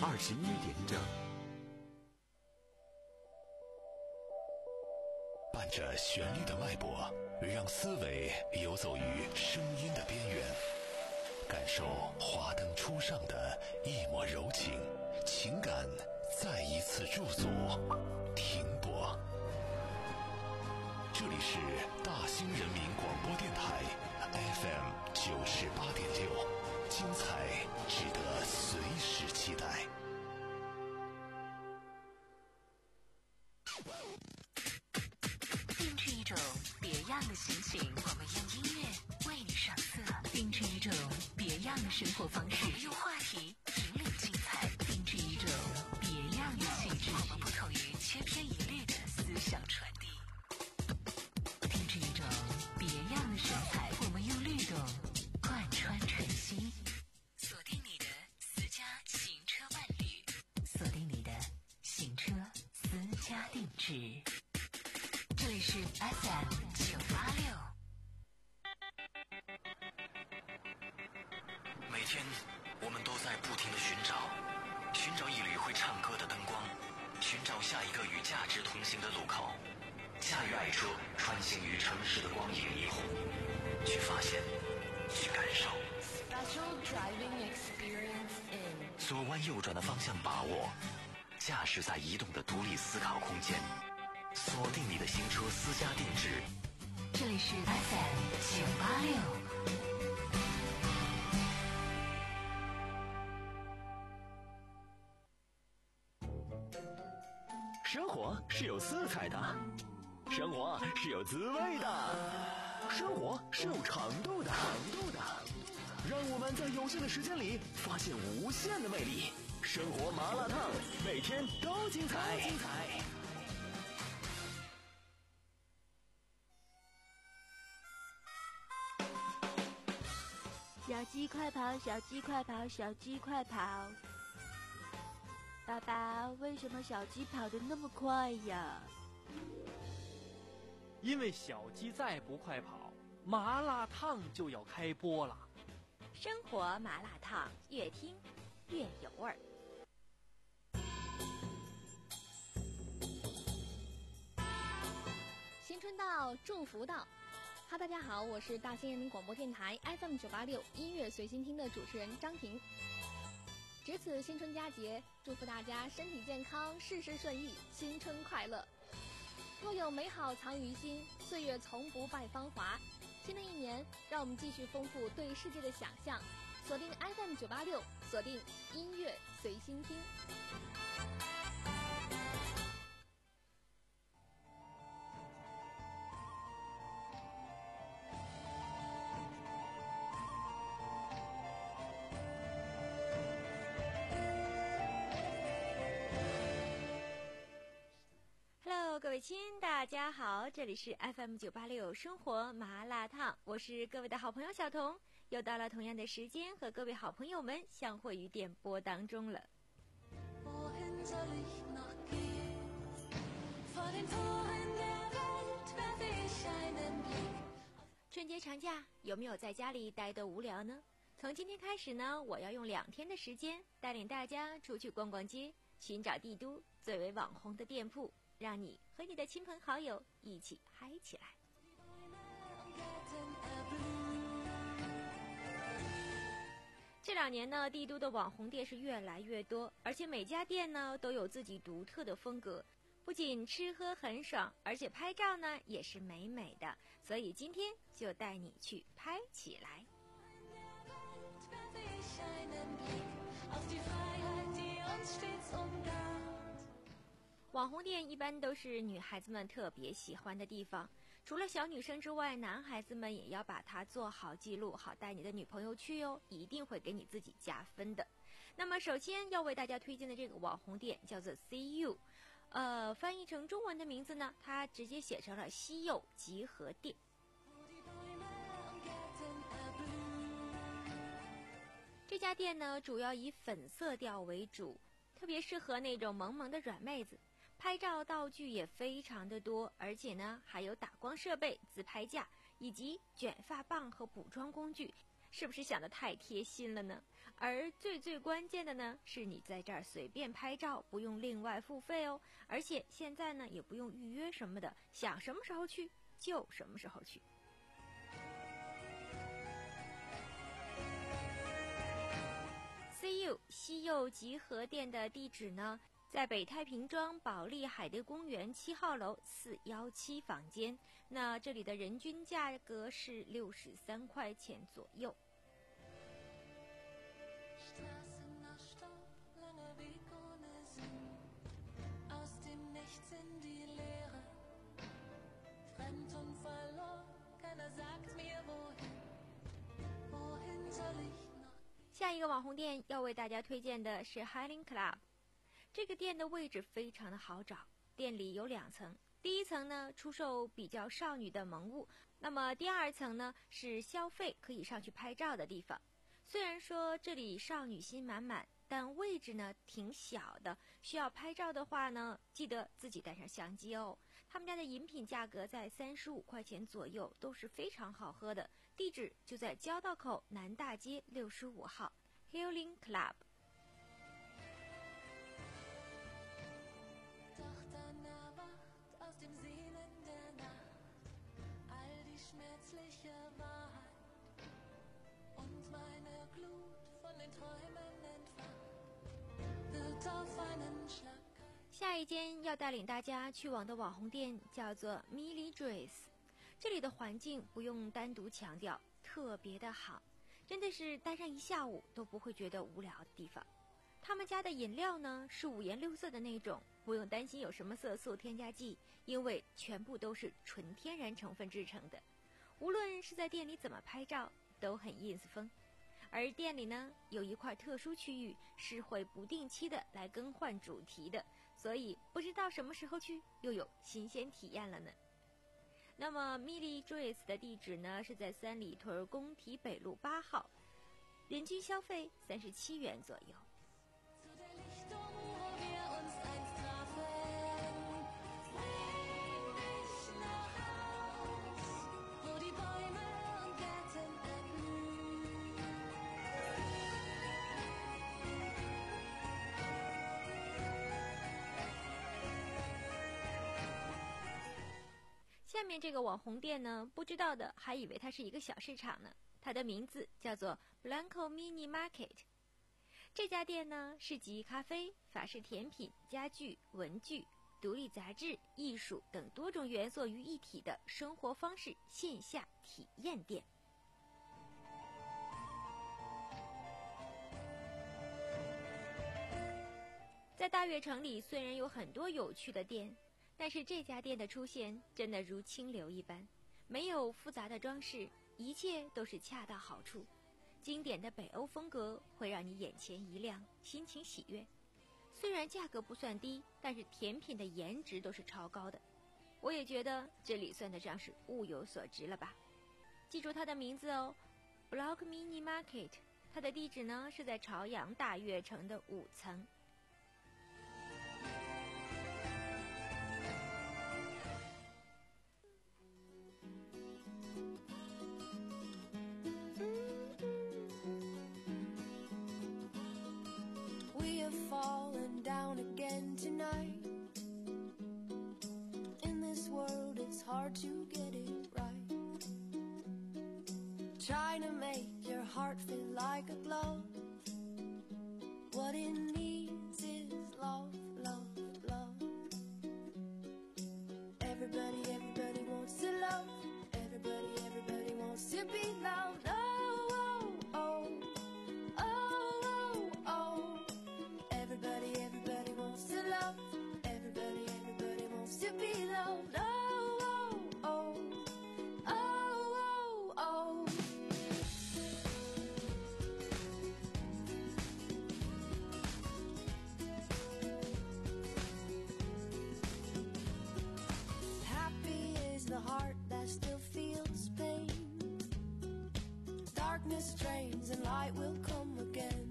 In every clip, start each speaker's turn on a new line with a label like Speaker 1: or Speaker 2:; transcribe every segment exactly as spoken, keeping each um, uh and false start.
Speaker 1: 二十一点整。
Speaker 2: 伴着旋律的脉搏，让思维游走于声音的边缘，感受华灯初上的一抹柔情，情感再一次驻足停泊。这里是大兴人民广播电台 F M 九十八点六，精彩值得随时期待。
Speaker 3: 定制一种别样的心情，我们用音乐为你上色；定制一种别样的生活方式，用话题引领精彩；定制一种别样的气质，我们不同于千篇一律的思想传递；定制一种别样的神采，我们用律动贯穿晨曦。锁定你的私家行车伴侣，锁定你的行车私家定制。这里是 F M 九八六。
Speaker 4: 每天我们都在不停地寻找，寻找一缕会唱歌的灯光，寻找下一个与价值同行的路口。驾驭爱车，穿行于城市的光影霓虹，去发现，去感受。
Speaker 3: Special driving experience in
Speaker 4: 左弯右转的方向把握，驾驶在移动的独立思考空间。锁定你的行车私家定制，
Speaker 3: 这里是 F M 九八六。
Speaker 5: 生活是有色彩的，生活是有滋味的，生活是有长度的，长度的。让我们在有限的时间里发现无限的魅力。生活麻辣烫，每天都精彩，精彩。
Speaker 6: 小鸡快跑，小鸡快跑，小鸡快跑！爸爸，为什么小鸡跑得那么快呀？
Speaker 7: 因为小鸡再不快跑，麻辣烫就要开播了。
Speaker 6: 生活麻辣烫，越听越有味儿。
Speaker 8: 新春到，祝福到。哈，大家好，我是大兴人民广播电台 F M 九八六音乐随心听的主持人张婷。值此新春佳节，祝福大家身体健康，事事顺意，新春快乐。若有美好藏于心，岁月从不败芳华。新的一年，让我们继续丰富对世界的想象，锁定 F M 九八六，锁定音乐随心听。
Speaker 6: 各位亲，大家好，这里是 F M 九八六生活麻辣烫，我是各位的好朋友小彤，又到了同样的时间和各位好朋友们相会于电波当中了。春节长假有没有在家里待得无聊呢？从今天开始呢，我要用两天的时间带领大家出去逛逛街，寻找帝都最为网红的店铺，让你和你的亲朋好友一起嗨起来。这两年呢，帝都的网红店是越来越多，而且每家店呢都有自己独特的风格，不仅吃喝很爽，而且拍照呢也是美美的，所以今天就带你去拍起来。网红店一般都是女孩子们特别喜欢的地方，除了小女生之外，男孩子们也要把它做好记录，好带你的女朋友去哦，一定会给你自己加分的。那么首先要为大家推荐的这个网红店叫做 C U， 呃，翻译成中文的名字呢，它直接写成了西柚集合店。这家店呢，主要以粉色调为主，特别适合那种萌萌的软妹子。拍照道具也非常的多，而且呢还有打光设备、自拍架以及卷发棒和补妆工具，是不是想得太贴心了呢？ 而最最关键的呢，是你在这儿随便拍照，不用另外付费哦。而且现在呢，也不用预约什么的，想什么时候去就什么时候去。C U 西柚集合店的地址呢，在北太平庄保利海蝶公园七号楼四一七房间。那这里的人均价格是六十三块钱左右。下一个网红店要为大家推荐的是 Hailing Club。 这个店的位置非常的好找，店里有两层，第一层呢出售比较少女的萌物，那么第二层呢是消费可以上去拍照的地方。虽然说这里少女心满满，但位置呢挺小的，需要拍照的话呢，记得自己带上相机哦。他们家的饮品价格在三十五块钱左右，都是非常好喝的。地址就在交道口南大街六十五号 Hailing Club。下一间要带领大家去往的网红店叫做 Millie Dress， 这里的环境不用单独强调，特别的好，真的是待上一下午都不会觉得无聊的地方。他们家的饮料呢是五颜六色的那种，不用担心有什么色素添加剂，因为全部都是纯天然成分制成的。无论是在店里怎么拍照都很 ins 风。而店里呢有一块特殊区域是会不定期的来更换主题的，所以不知道什么时候去又有新鲜体验了呢。那么 Millie Dress 的地址呢是在三里屯工体北路八号，人均消费三十七元左右。下面这个网红店呢，不知道的还以为它是一个小市场呢。它的名字叫做 Blanco Mini Market。这家店呢是集咖啡、法式甜品、家具、文具、独立杂志、艺术等多种元素于一体的生活方式线下体验店。在大悦城里虽然有很多有趣的店，但是这家店的出现真的如清流一般，没有复杂的装饰，一切都是恰到好处。经典的北欧风格会让你眼前一亮，心情喜悦。虽然价格不算低，但是甜品的颜值都是超高的。我也觉得这里算得上是物有所值了吧。记住它的名字哦 ，Block Mini Market。它的地址呢是在朝阳大悦城的五层。
Speaker 1: Down again tonight. In this world it's hard to get it right. Trying to make your heart feel like a glove. What it needs is love, love, love. Everybody, everybody wants to love. Everybody, everybody wants to be loved. Oh, oh, oh. Everybody, everybody wants to love. Everybody, everybody wants to be loved. Oh, oh, oh, oh, oh, oh. Happy is the heart that still feels pain. Darkness drains and light will come again.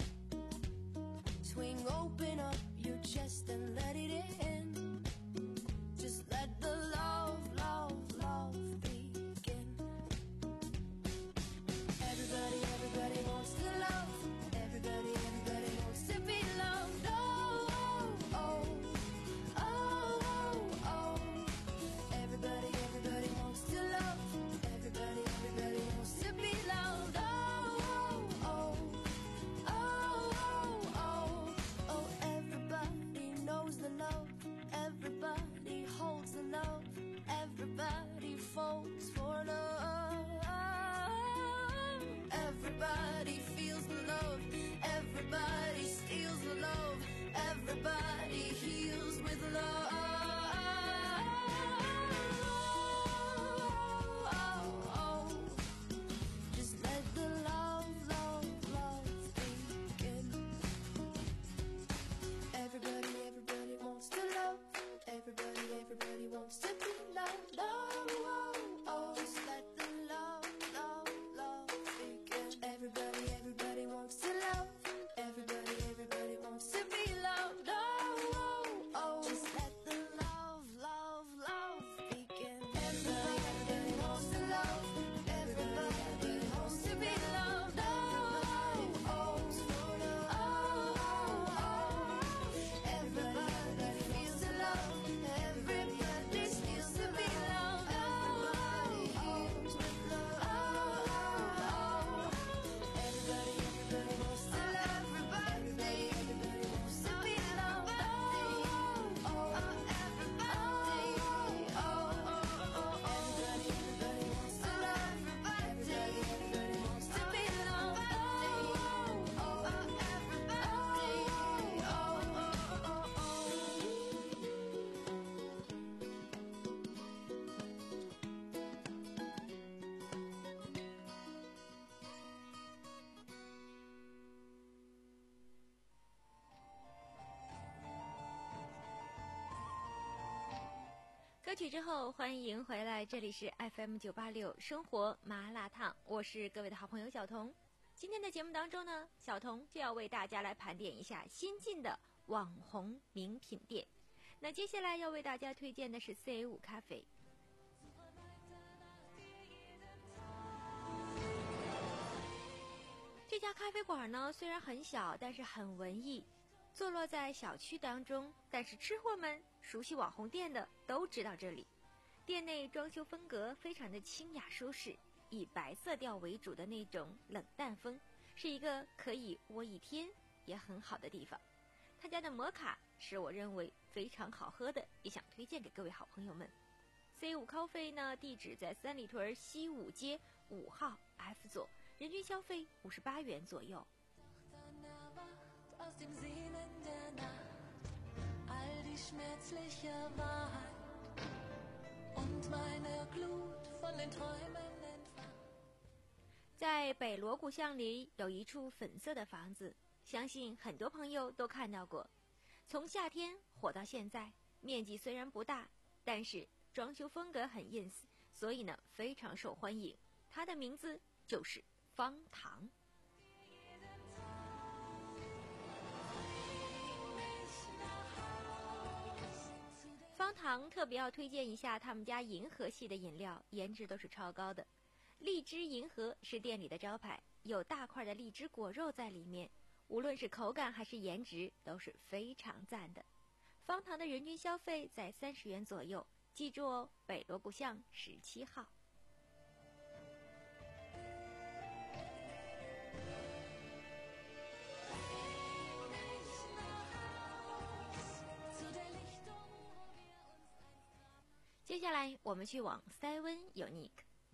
Speaker 1: Swing open up your chest and let it in. Just let the love, love, love begin. Everybody, everybody wants to love. Everybody heals with love. Just let the love, love, love begin. Everybody, everybody wants to love. Everybody, everybody wants to be loved. Oh, oh, oh. Just let the love, love, love begin. Everybody, everybody wants to love. Everybody, everybody wants to be loved. Oh, oh, oh. Just let the love, love, love begin. Everybody, everybody wants to love. Everybody, everybody wants to be loved. Oh, oh, oh, oh, oh. Everybody feels the love. Everybody feels to be loved. Everybody heals with love. Oh, oh, oh. Everybody, everybody wants to love. Everybody, everybody wants to be loved. Oh, oh, oh. Everybody, oh, oh, oh. Everybody, everybody wants to love. Everybody, everybody wants to be loved. Oh, oh, oh. Everybody, oh, oh, oh, oh.
Speaker 6: 歌曲之后，欢迎回来，这里是 F M 九八六生活麻辣烫，我是各位的好朋友小童。今天的节目当中呢，小童就要为大家来盘点一下新进的网红名品店。那接下来要为大家推荐的是四 A 五咖啡。这家咖啡馆呢，虽然很小，但是很文艺，坐落在小区当中，但是吃货们熟悉网红店的都知道这里。店内装修风格非常的清雅舒适，以白色调为主的那种冷淡风，是一个可以窝一天也很好的地方。他家的摩卡是我认为非常好喝的，也想推荐给各位好朋友们。C 五 Coffee 呢，地址在三里屯西五街五号 F 座，人均消费五十八元左右。
Speaker 1: Aus dem Sehnen der Nacht, all die schmerzliche Wahrheit und meine Glut von den Träumen entfacht。
Speaker 6: 在北锣鼓巷里有一处粉色的房子，相信很多朋友都看到过。从夏天火到现在，面积虽然不大，但是装修风格很 ins， 所以呢非常受欢迎。它的名字就是方糖。方糖特别要推荐一下他们家银河系的饮料，颜值都是超高的。荔枝银河是店里的招牌，有大块的荔枝果肉在里面，无论是口感还是颜值都是非常赞的。方糖的人均消费在三十元左右，记住哦，北锣鼓巷十七号。接下来我们去往 Seven Unique。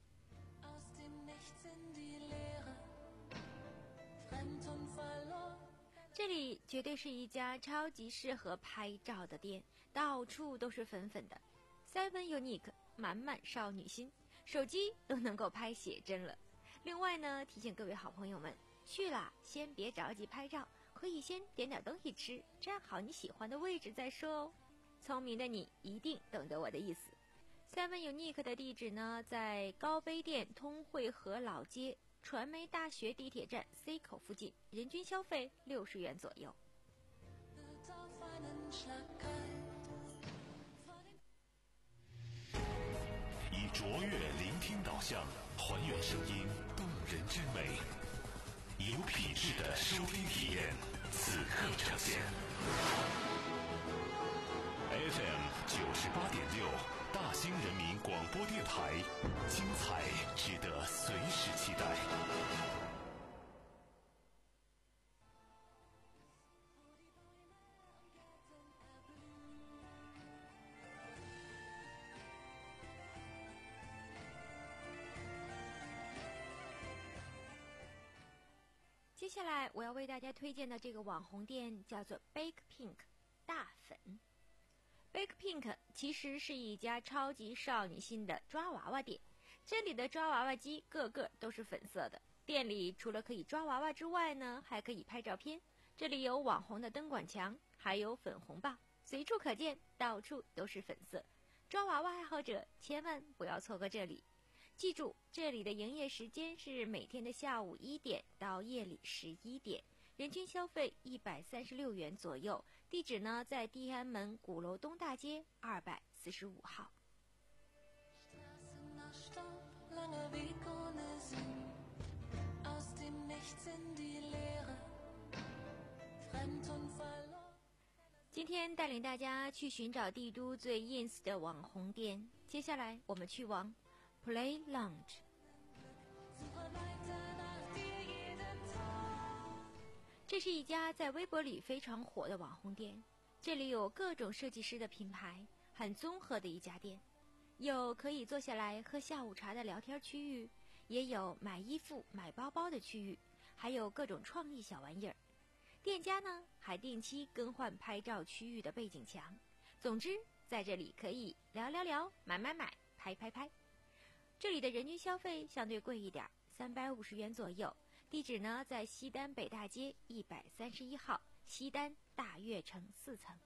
Speaker 6: 这里绝对是一家超级适合拍照的店，到处都是粉粉的。 Seven Unique 满满少女心，手机都能够拍写真了。另外呢，提醒各位好朋友们，去了先别着急拍照，可以先点点东西吃，站好你喜欢的位置再说哦。聪明的你一定懂得我的意思。Seven Unique 的地址呢，在高碑店通惠河老街传媒大学地铁站 C 口附近，人均消费六十元左右。
Speaker 2: 以卓越聆听导向，还原声音动人之美，有品质的收听体验，此刻呈现。F M 九十八点六，大兴人民广播电台，精彩值得随时期待。
Speaker 6: 接下来我要为大家推荐的这个网红店叫做 Bake Pink， 大粉。BigPink 其实是一家超级少女心的抓娃娃店，这里的抓娃娃机个个都是粉色的。店里除了可以抓娃娃之外呢，还可以拍照片。这里有网红的灯管墙，还有粉红棒，随处可见，到处都是粉色。抓娃娃爱好者千万不要错过这里。记住，这里的营业时间是每天的下午一点到夜里十一点，人均消费一百三十六元左右。地址呢在地安门鼓楼东大街二百四十五号。今天带领大家去寻找帝都最 ins 的网红店，接下来我们去往 Play Lounge。这是一家在微博里非常火的网红店，这里有各种设计师的品牌，很综合的一家店，有可以坐下来喝下午茶的聊天区域，也有买衣服买包包的区域，还有各种创意小玩意儿。店家呢还定期更换拍照区域的背景墙，总之在这里可以聊聊聊，买买买，拍拍拍。这里的人均消费相对贵一点，三百五十元左右。地址呢在西单北大街一百三十一号，西单大悦城四层。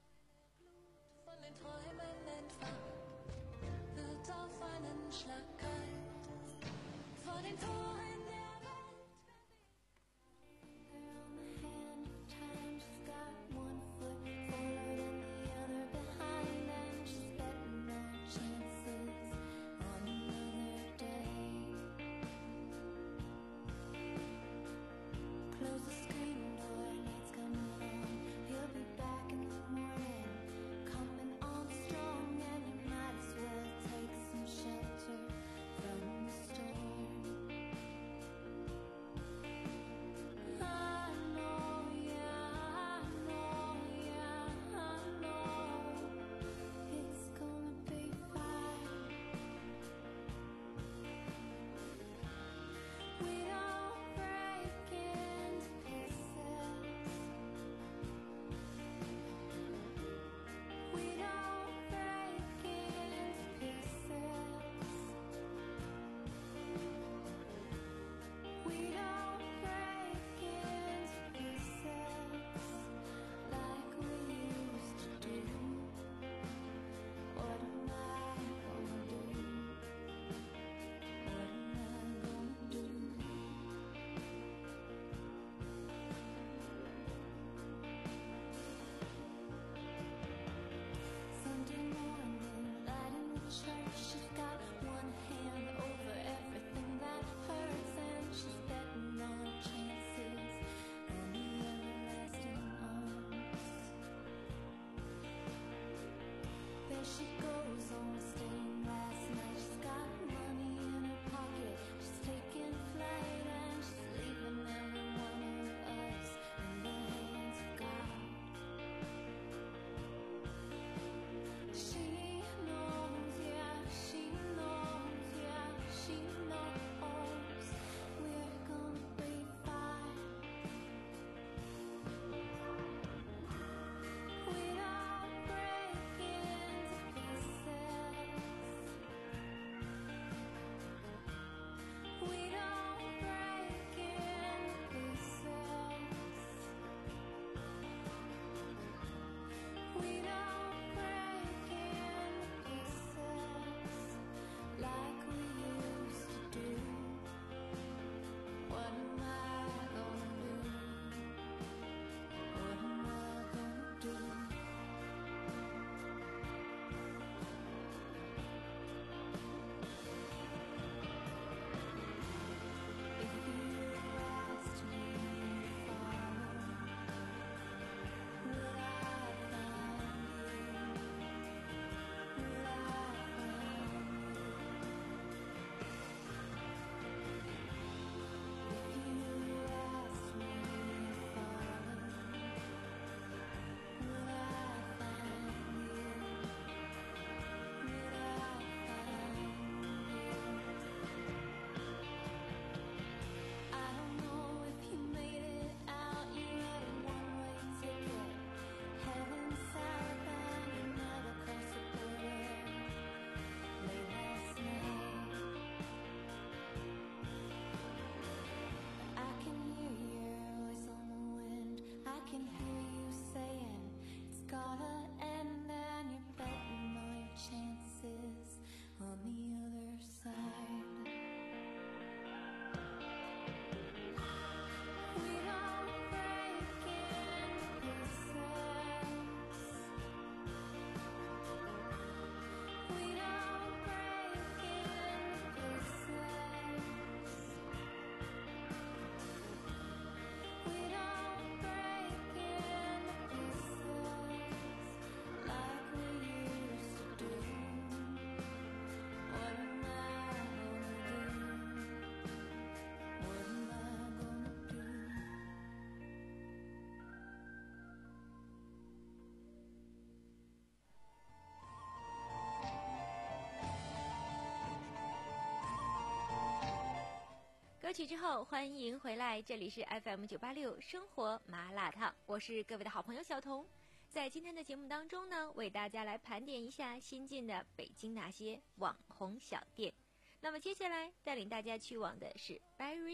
Speaker 6: 歌曲之后，欢迎回来，这里是 F M 九八六生活麻辣烫，我是各位的好朋友小彤。在今天的节目当中呢，为大家来盘点一下新进的北京那些网红小店。那么接下来带领大家去往的是 Berry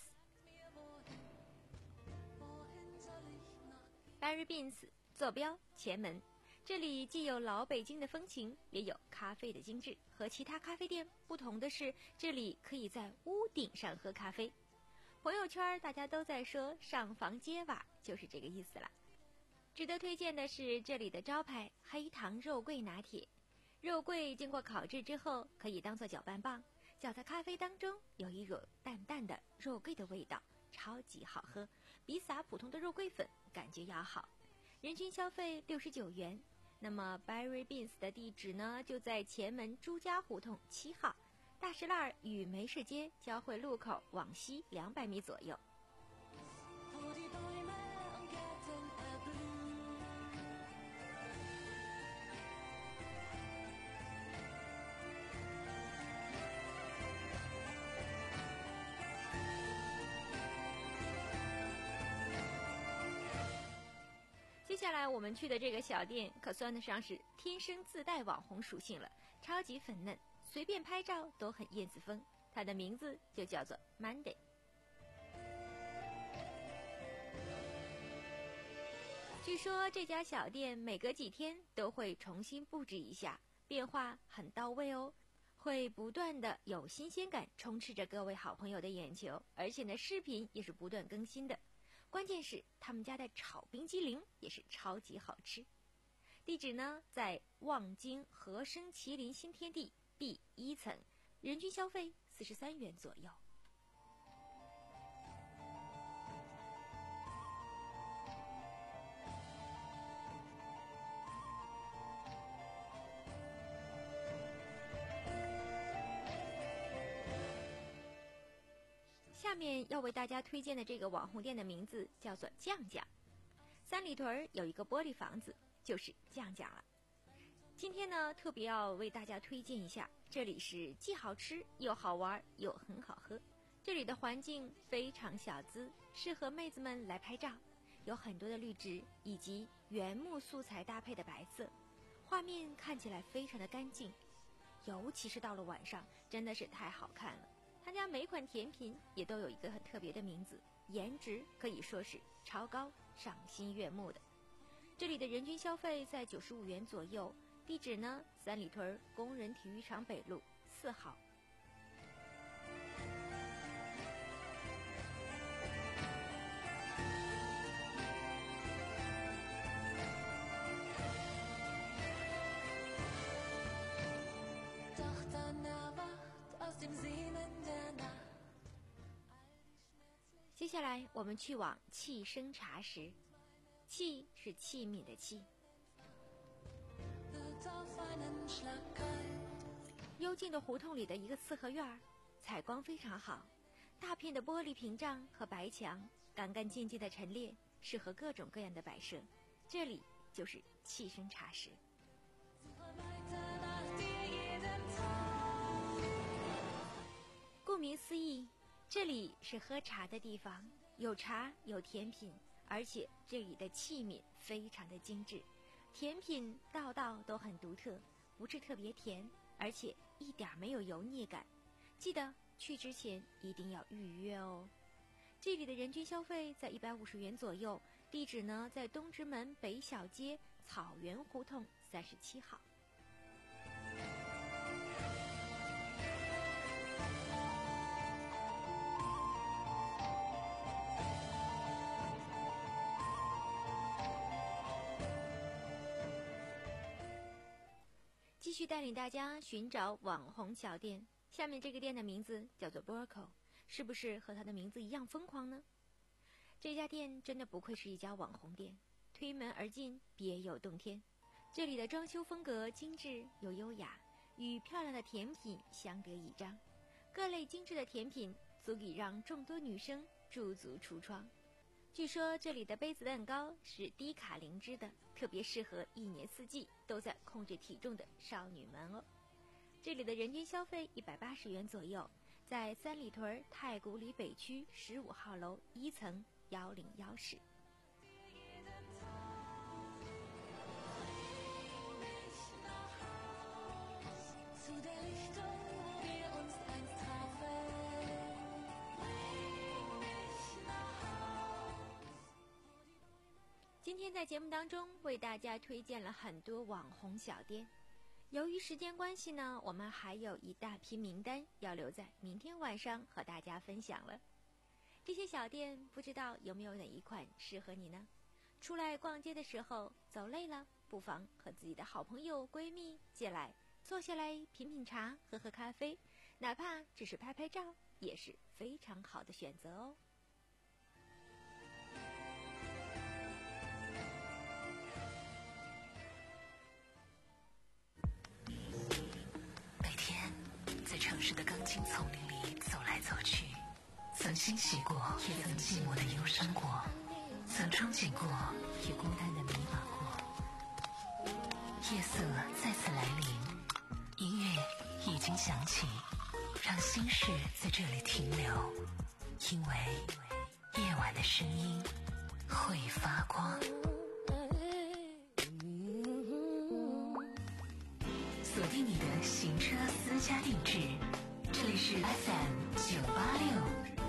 Speaker 6: Beans。Berry Beans 坐标前门，这里既有老北京的风情，也有咖啡的精致。和其他咖啡店不同的是，这里可以在屋顶上喝咖啡。朋友圈大家都在说上房揭瓦，就是这个意思了。值得推荐的是这里的招牌黑糖肉桂拿铁，肉桂经过烤制之后可以当做搅拌棒，搅在咖啡当中，有一种淡淡的肉桂的味道，超级好喝，比撒普通的肉桂粉感觉要好。人均消费六十九元。那么 Berry Beans 的地址呢，就在前门朱家胡同七号，大石栏与梅市街交汇路口往西两百米左右。接下来我们去的这个小店可算得上是天生自带网红属性了，超级粉嫩，随便拍照都很燕子风。它的名字就叫做 Monday。 据说这家小店每隔几天都会重新布置一下，变化很到位哦，会不断的有新鲜感充斥着各位好朋友的眼球，而且呢视频也是不断更新的。关键是他们家的炒冰激凌也是超级好吃。地址呢在望京和生麒麟新天地 B 一层，人均消费四十三元左右。下面要为大家推荐的这个网红店的名字叫做酱酱。三里屯有一个玻璃房子，就是酱酱了。今天呢，特别要为大家推荐一下，这里是既好吃又好玩又很好喝。这里的环境非常小资，适合妹子们来拍照，有很多的绿植以及原木素材搭配的白色，画面看起来非常的干净，尤其是到了晚上，真的是太好看了。他家每款甜品也都有一个很特别的名字，颜值可以说是超高，赏心悦目的。这里的人均消费在九十五元左右，地址呢三里屯工人体育场北路四号。接下来我们去往器生茶食，器是器皿的器。幽静的胡同里的一个四合院，采光非常好，大片的玻璃屏障和白墙，干干净净的陈列，适合各种各样的摆设。这里就是器生茶食。顾名思义，这里是喝茶的地方，有茶有甜品，而且这里的器皿非常的精致，甜品道道都很独特，不是特别甜，而且一点没有油腻感。记得去之前一定要预约哦。这里的人均消费在一百五十元左右，地址呢在东直门北小街草原胡同三十七号。继续带领大家寻找网红小店，下面这个店的名字叫做 Burko， 是不是和它的名字一样疯狂呢？这家店真的不愧是一家网红店，推门而进别有洞天。这里的装修风格精致又优雅，与漂亮的甜品相得益彰，各类精致的甜品足以让众多女生驻足橱窗。据说这里的杯子蛋糕是低卡灵芝的，特别适合一年四季都在控制体重的少女们哦。这里的人均消费一百八十元左右， 在三里屯太古里北区十五号楼一层幺零幺室。今天在节目当中为大家推荐了很多网红小店，由于时间关系呢，我们还有一大批名单要留在明天晚上和大家分享了。这些小店不知道有没有哪一款适合你呢？出来逛街的时候走累了，不妨和自己的好朋友闺蜜借来坐下来品品茶，喝喝咖啡，哪怕只是拍拍照也是非常好的选择哦。
Speaker 3: 城市的钢筋丛林里走来走去，曾欣喜过，也曾寂寞的忧伤过，曾憧憬过，也孤单的迷茫过。夜色再次来临，音乐已经响起，让心事在这里停留，因为夜晚的声音会发光。锁定你的行车私家定制，这里是 F M 九八六。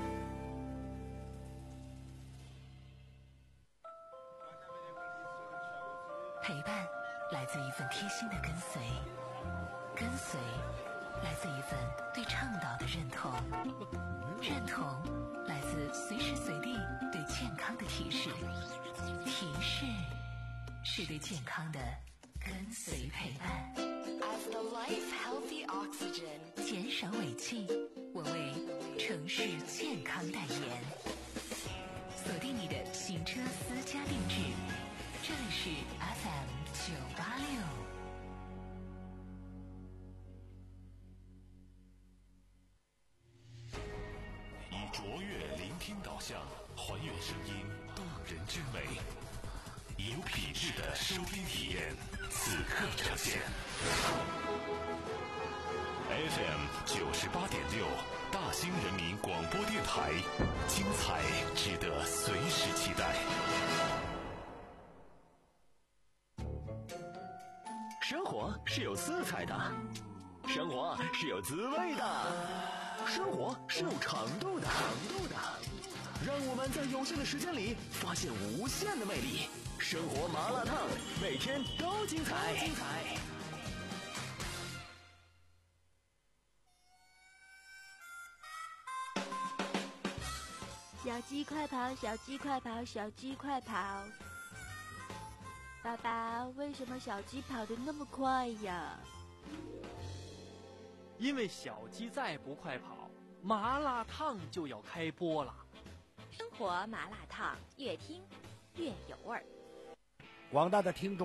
Speaker 3: 陪伴来自一份贴心的跟随，跟随来自一份对倡导的认同，认同来自随时随地对健康的提示，提示是对健康的跟随陪伴。
Speaker 9: As the life healthy oxygen，
Speaker 3: 减少尾气，我为城市健康代言。锁定你的行车私家定制，这里是 F M 九八六。
Speaker 2: 以卓越聆听导向，还原声音动人之美，以有品质的收听体验，此刻呈现。F M 九十八点六，大兴人民广播电台，精彩值得随时期待。
Speaker 5: 生活是有色彩的，生活是有滋味的，生活是有长度的，长度的。让我们在有限的时间里发现无限的魅力。生活麻辣烫，每天都精彩。精彩。
Speaker 6: 小鸡快跑，小鸡快跑，小鸡快跑！爸爸，为什么小鸡跑得那么快呀？
Speaker 7: 因为小鸡再不快跑，麻辣烫就要开播了。
Speaker 6: 生活麻辣烫，越听越有味儿。
Speaker 10: 广大的听众